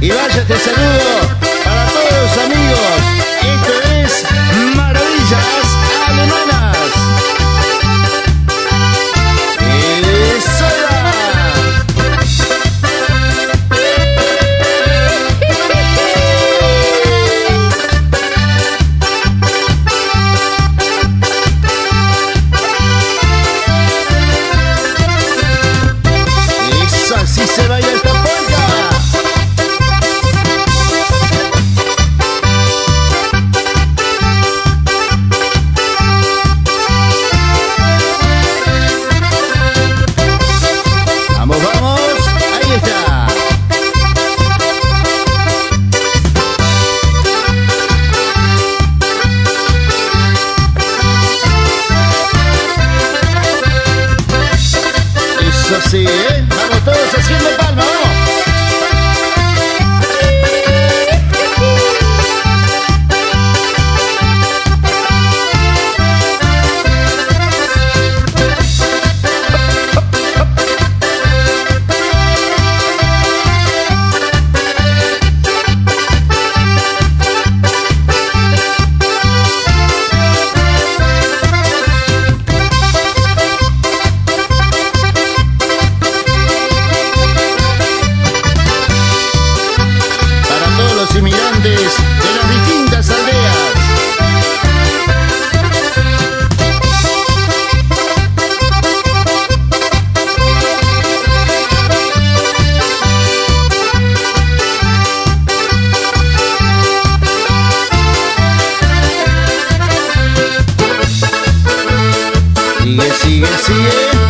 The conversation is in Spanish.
Y vaya este saludo para todos los amigos. Esto es Maravillas Alemanas. Así se baila esta polka. Vamos, vamos, ahí está. Eso sí, ¿eh? Vamos todos haciendo palma, vamos. Inmigrantes de las distintas aldeas. Sigue, sigue, sigue.